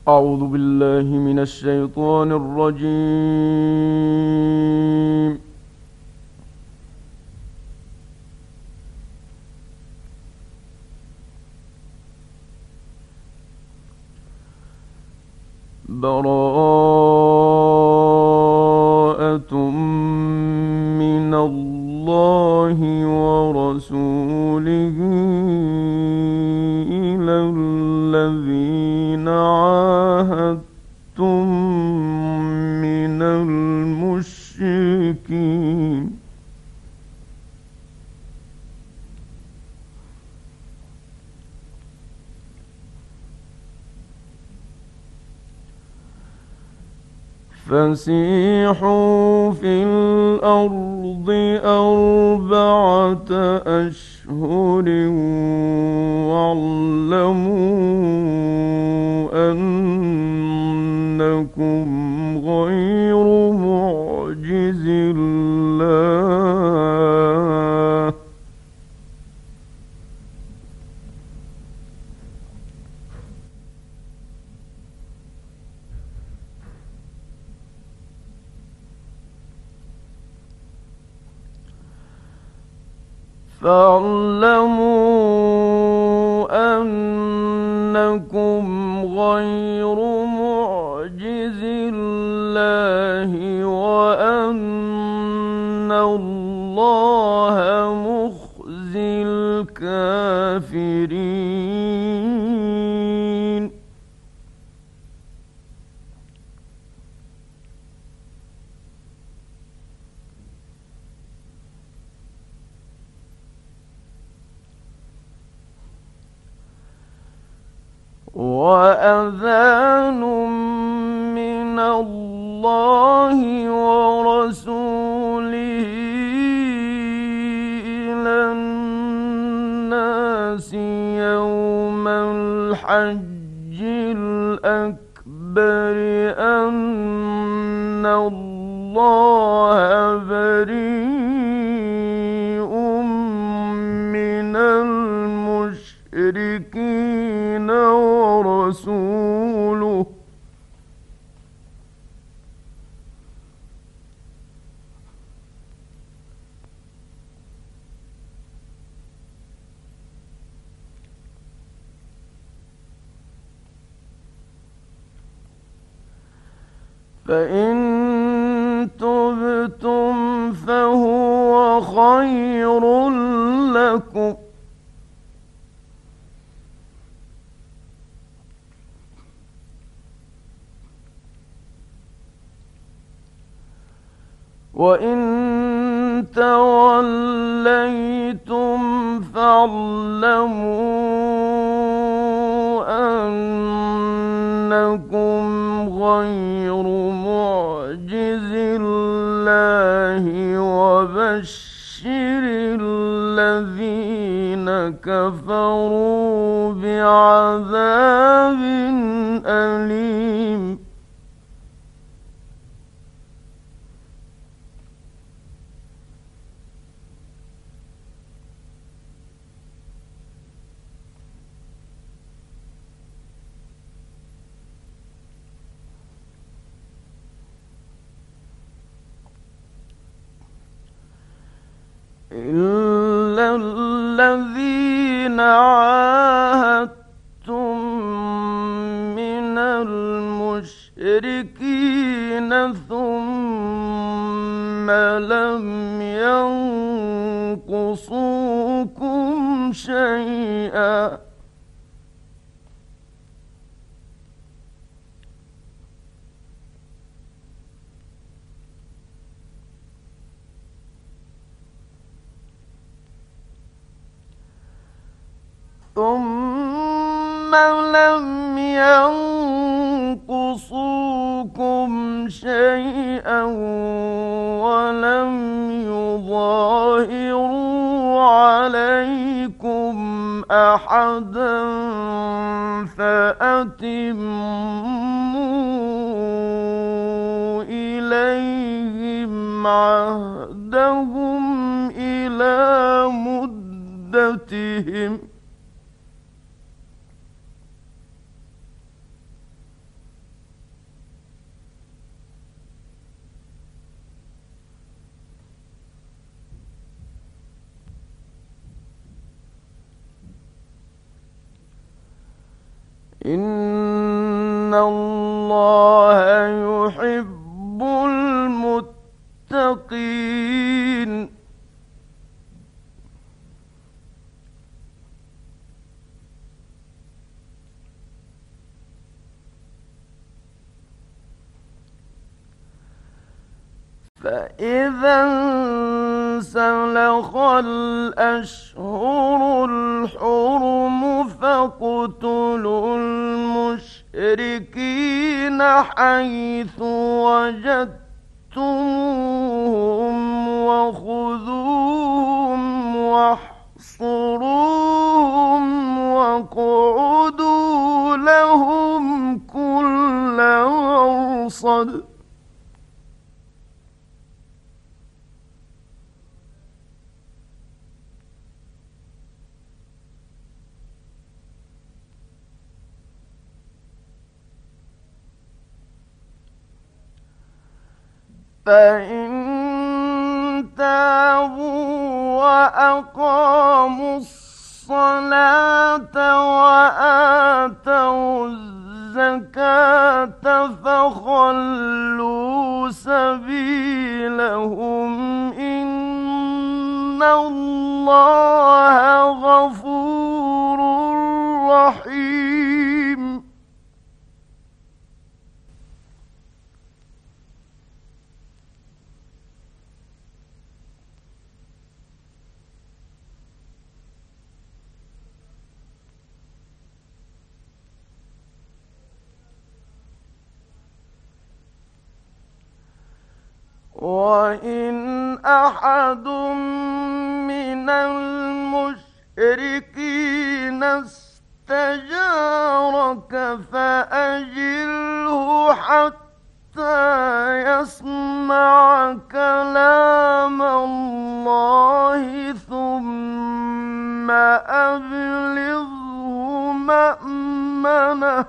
أعوذ بالله من الشيطان الرجيم. براءة من الله ورسوله إلى الذين عاهدتم من المشركين. فسيحوا في الأرض 4 أشهر واعلموا أنكم غير معجز الله. فاعلموا أنكم غير معجز الله وأن الله مخزي الكافرين. وأذان من الله ورسوله إلى الناس يوم الحج الأكبر أن الله بريء من المشركين ورسوله فإن تبتم فهو خير لكم وإن توليتم فاعلموا أنكم غير معجز الله وبشر الذين كفروا بعذاب أليم. إلا الذين عاهدتم من المشركين ثم لم ينقصوكم شيئا ثم لم ينقصوكم شيئا ولم يظاهروا عليكم أحدا فأتموا إليهم عهدهم إلى مدتهم إن الله يحب المتقين. فإذا انسلخ الأشهر الحرم فاقتلوا المشركين حيث وجدتموهم وخذوهم واحصروهم واقعدوا لهم كل مرصد. فإن تابوا وأقاموا الصلاة وآتوا الزكاة فخلوا سبيلهم إن الله غفور رحيم. وإن أحد من المشركين استجارك فأجره حتى يسمع كلام الله ثم أبلغه مأمنه.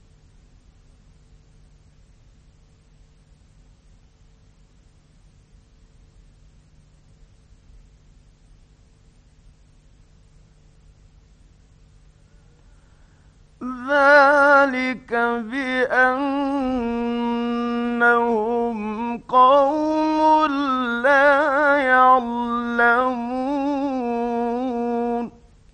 ذلك بأنهم قوم لا يعلمون.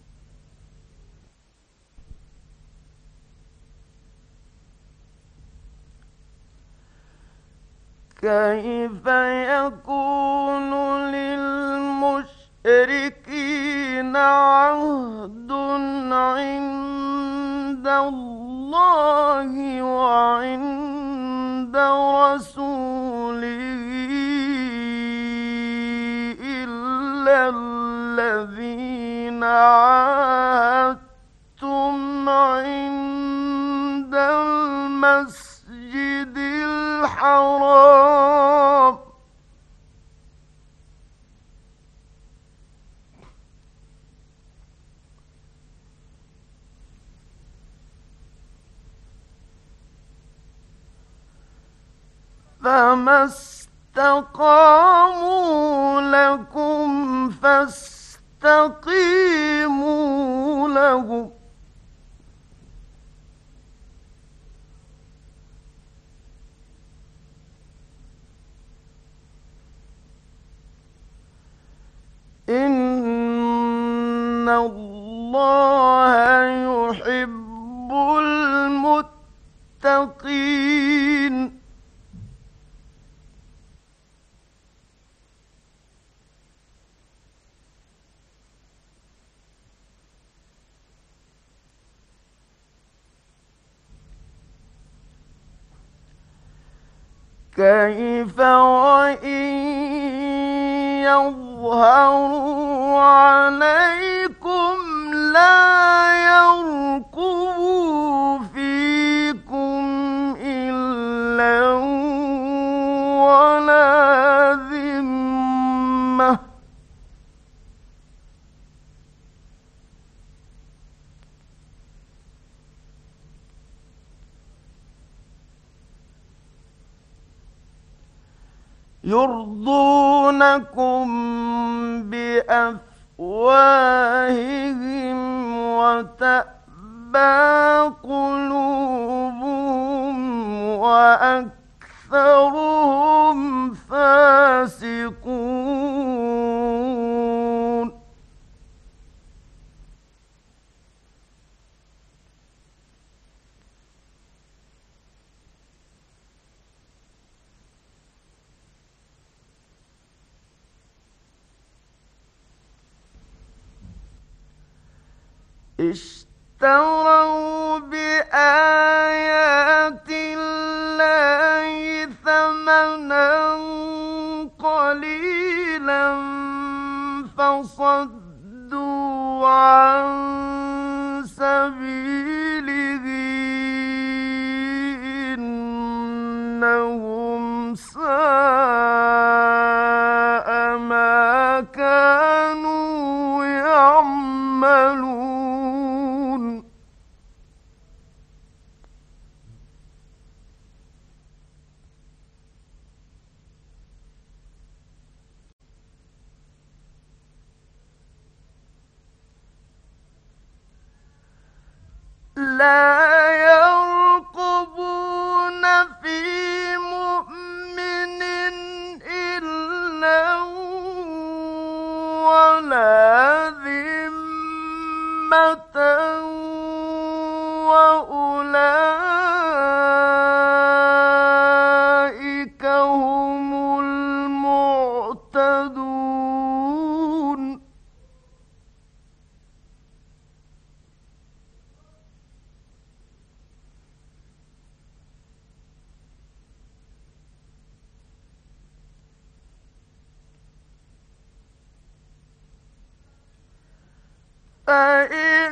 كيف يكون للمشركين عهد عند الله وعند رسوله إلا الذين عاهدتم عند المسجد الحرام. فما استقاموا لكم فاستقيموا لهم. إن الله يحب المتقين. كيف وإن يظهروا عليكم لا يرقبوا فيكم إلا ولا ذمة. يرضونكم بأفواههم وتأبى قلوبهم وأكثرهم فاسقون. اشتروا بآيات الله ثمنا قليلا فصدوا عن سبيله إنهم ساء ما كانوا يعملون. لا يرقبون في مؤمن إلا ولا ذمة وأولئك هم المعتدون. فإن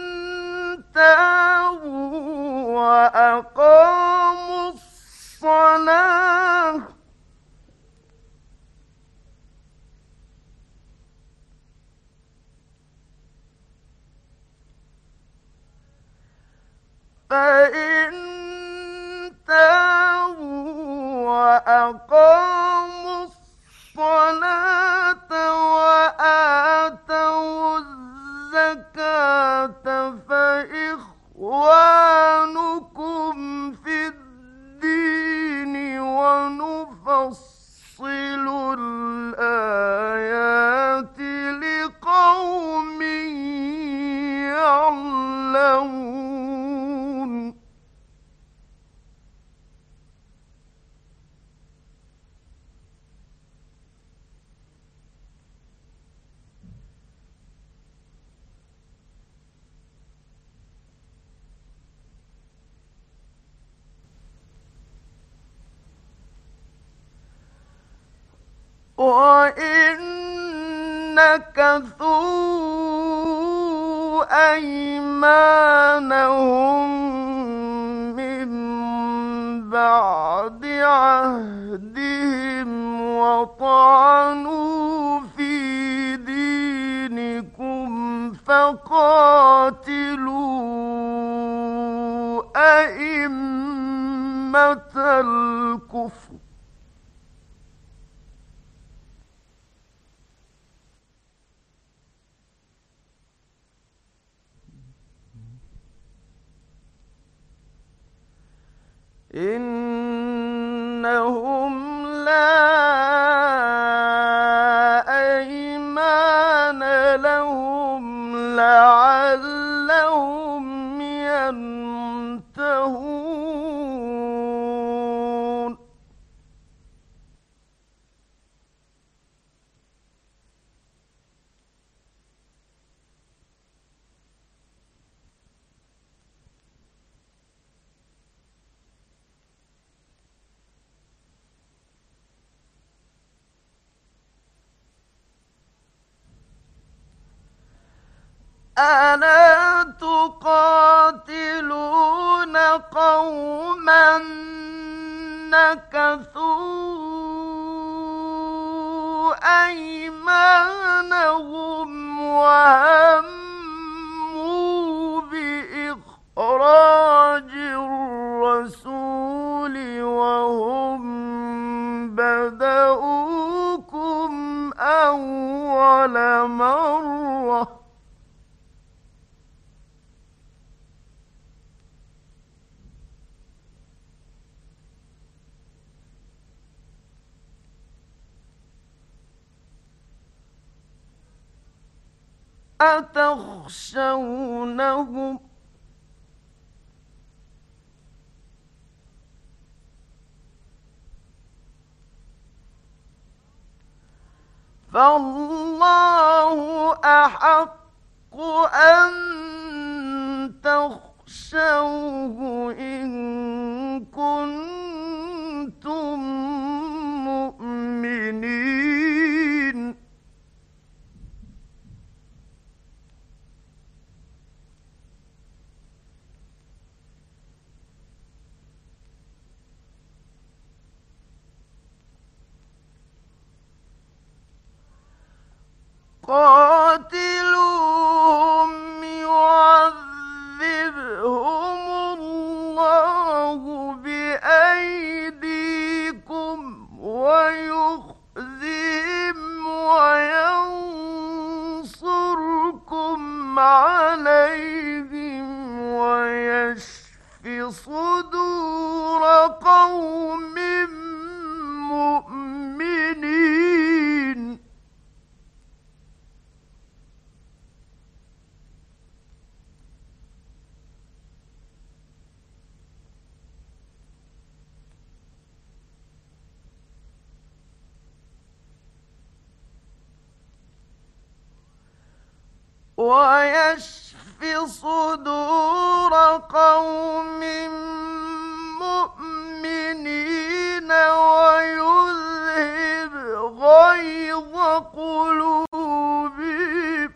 تابوا وأقاموا الصلاة فإن تابوا وأقاموا الصلاة وآتوا الزكاة فإخوانكم في الدين ونفصل الآيات لقوم يعلمون. وإن نكثوا أيمانهم من بعد عهدهم وطعنوا في دينكم فقاتلوا أئمة الكفر إنهم لا أيمان لهم لعلهم ينتهون. ألا تقاتلون قوما نكثوا أيمانهم وهموا بإخراج الرسول وهم بدؤوكم أول مرة أتخشونهم فالله أحق أن تخشوه إن كنتم مؤمنين قاتلوهم يعذبهم الله بأيديكم ويخزهم وينصركم عليهم ويشف صدور قوم مؤمنين ويشف صدور قوم مؤمنين ويذهب غيظ قلوبهم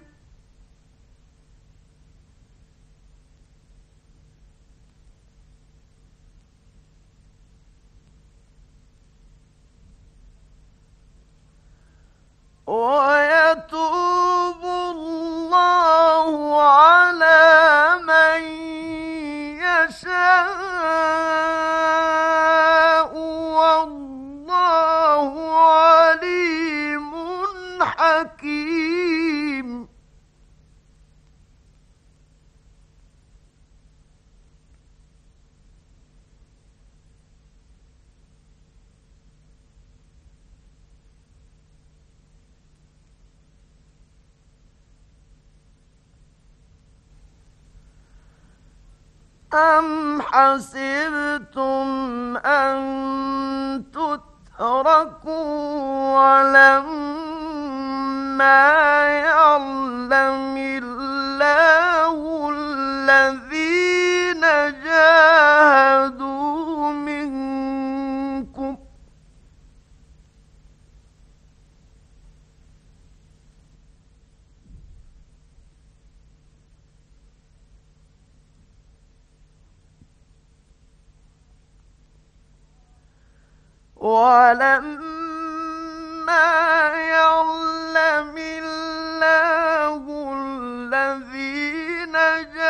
ويتوب الله على من يشاء والله عليم حكيم أم حسبتم أن تتركوا ولما يعلم الله الذين جاهدوا منكم ولما يعلم الله الذين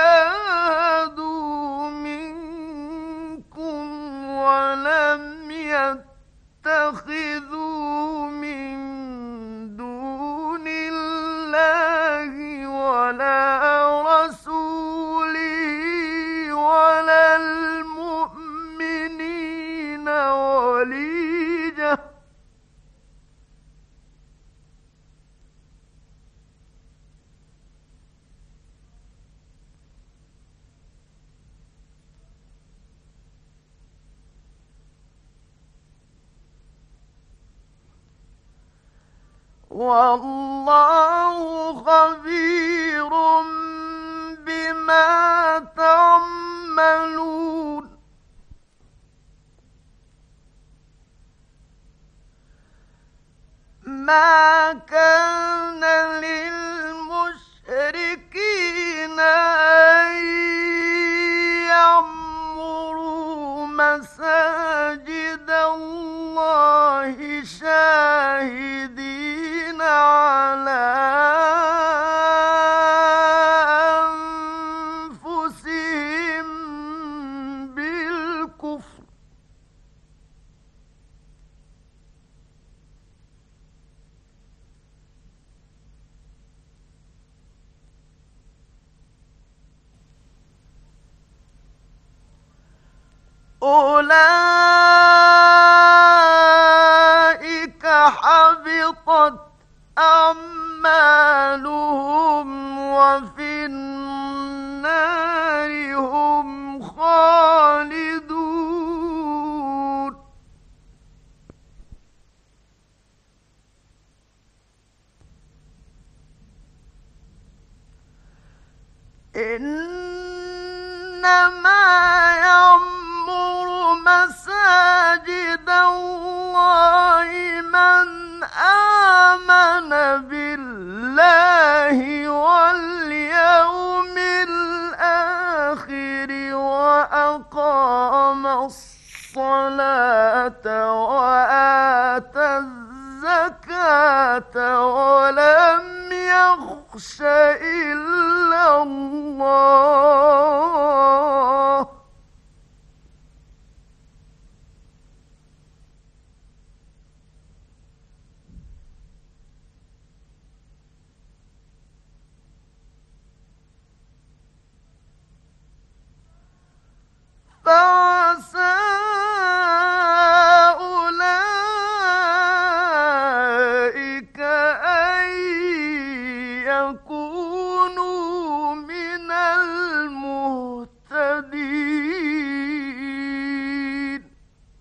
جاهدوا منكم ولم يتخذوا من دون الله ولا رسوله ولا المؤمنين وليجة والله خبير بما تعملون ما كان للمشركين أن يعمروا مساجد الله شاهدين على أنفسهم بالكفر أولئك حبطت أعمالهم أقام الصلاة وآتى الزكاة ولم يخش إلا الله فعسى أولئك أن يكونوا من المهتدين.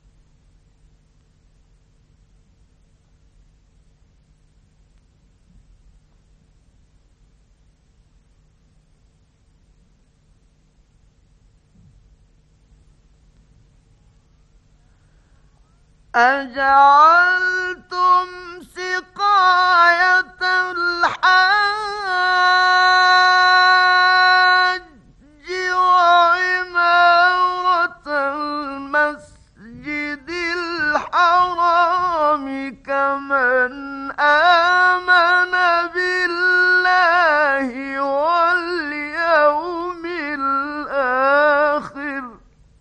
أجعلتم سقاية الحاج وعمارة المسجد الحرام كمن آمن بالله واليوم الآخر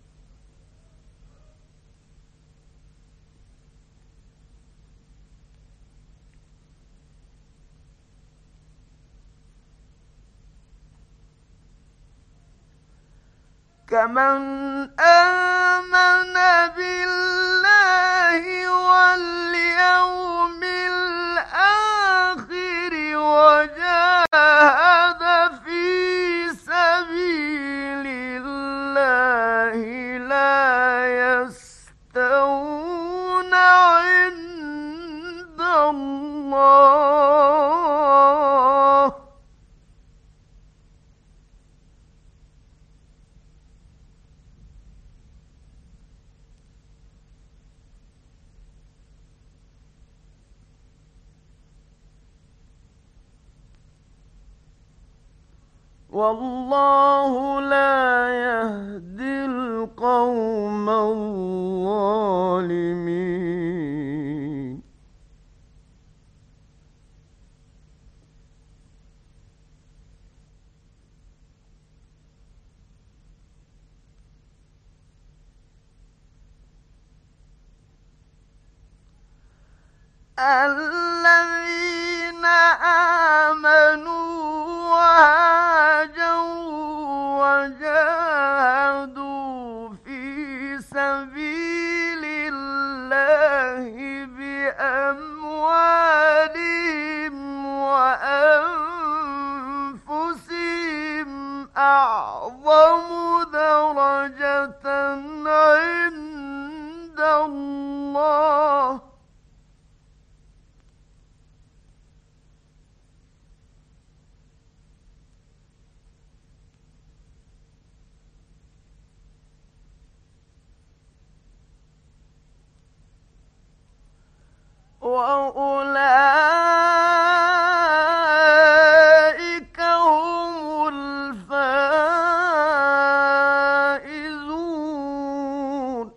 كمن آمن بالله واليوم الآخر وجاهد في سبيل الله لا يستوون عند الله والله لا يهدي القوم الظالمين. الذين آمنوا وهاجروا وجاهدوا في سبيل الله بأموالهم وأنفسهم أعظم درجة عند الله وأولئك هم الفائزون.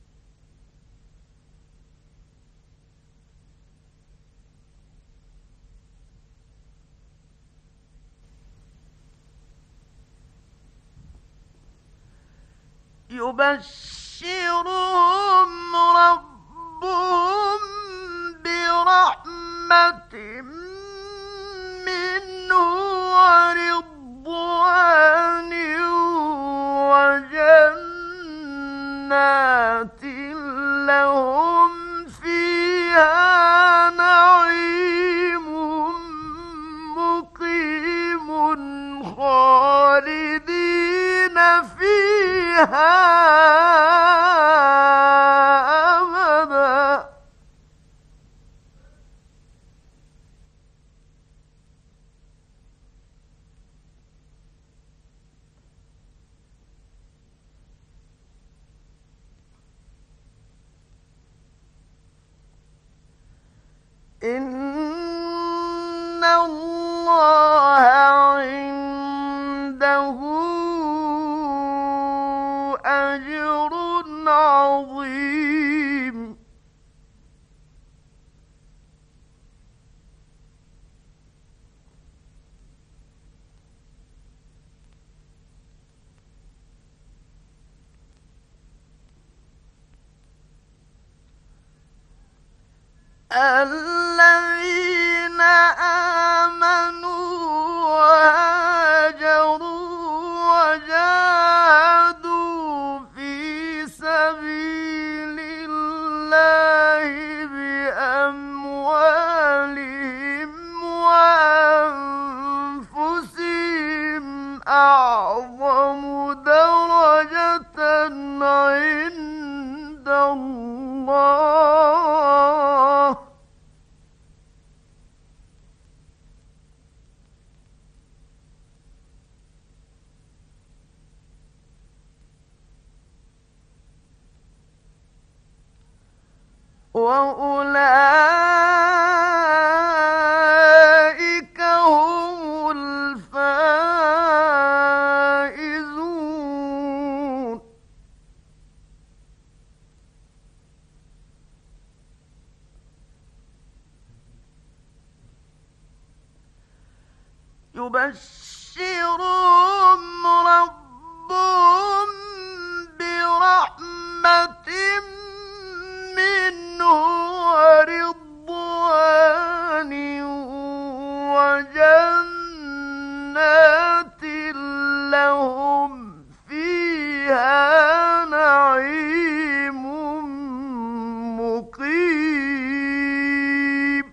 يبشرهم ربهم برحمة منه ورضوان وجنات لهم فيها نعيم مقيم خالدين فيها أبدا. إن الله عنده أجر عظيم الذين آمنوا وهاجروا وجاهدوا في سبيل الله بأموالهم وأنفسهم أعظم درجة عند الله وأولئك هم الفائزون يبشرهم ربهم برحمة منه ورضوان وجنات لهم فيها نعيم مقيم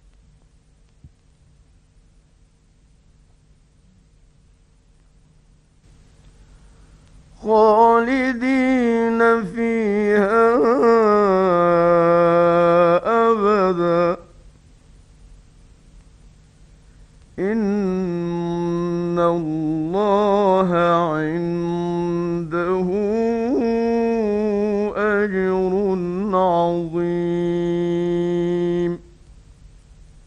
خالدين فيها أبدا إن الله عنده أجر عظيم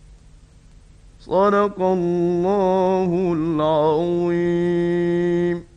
صدق الله العظيم.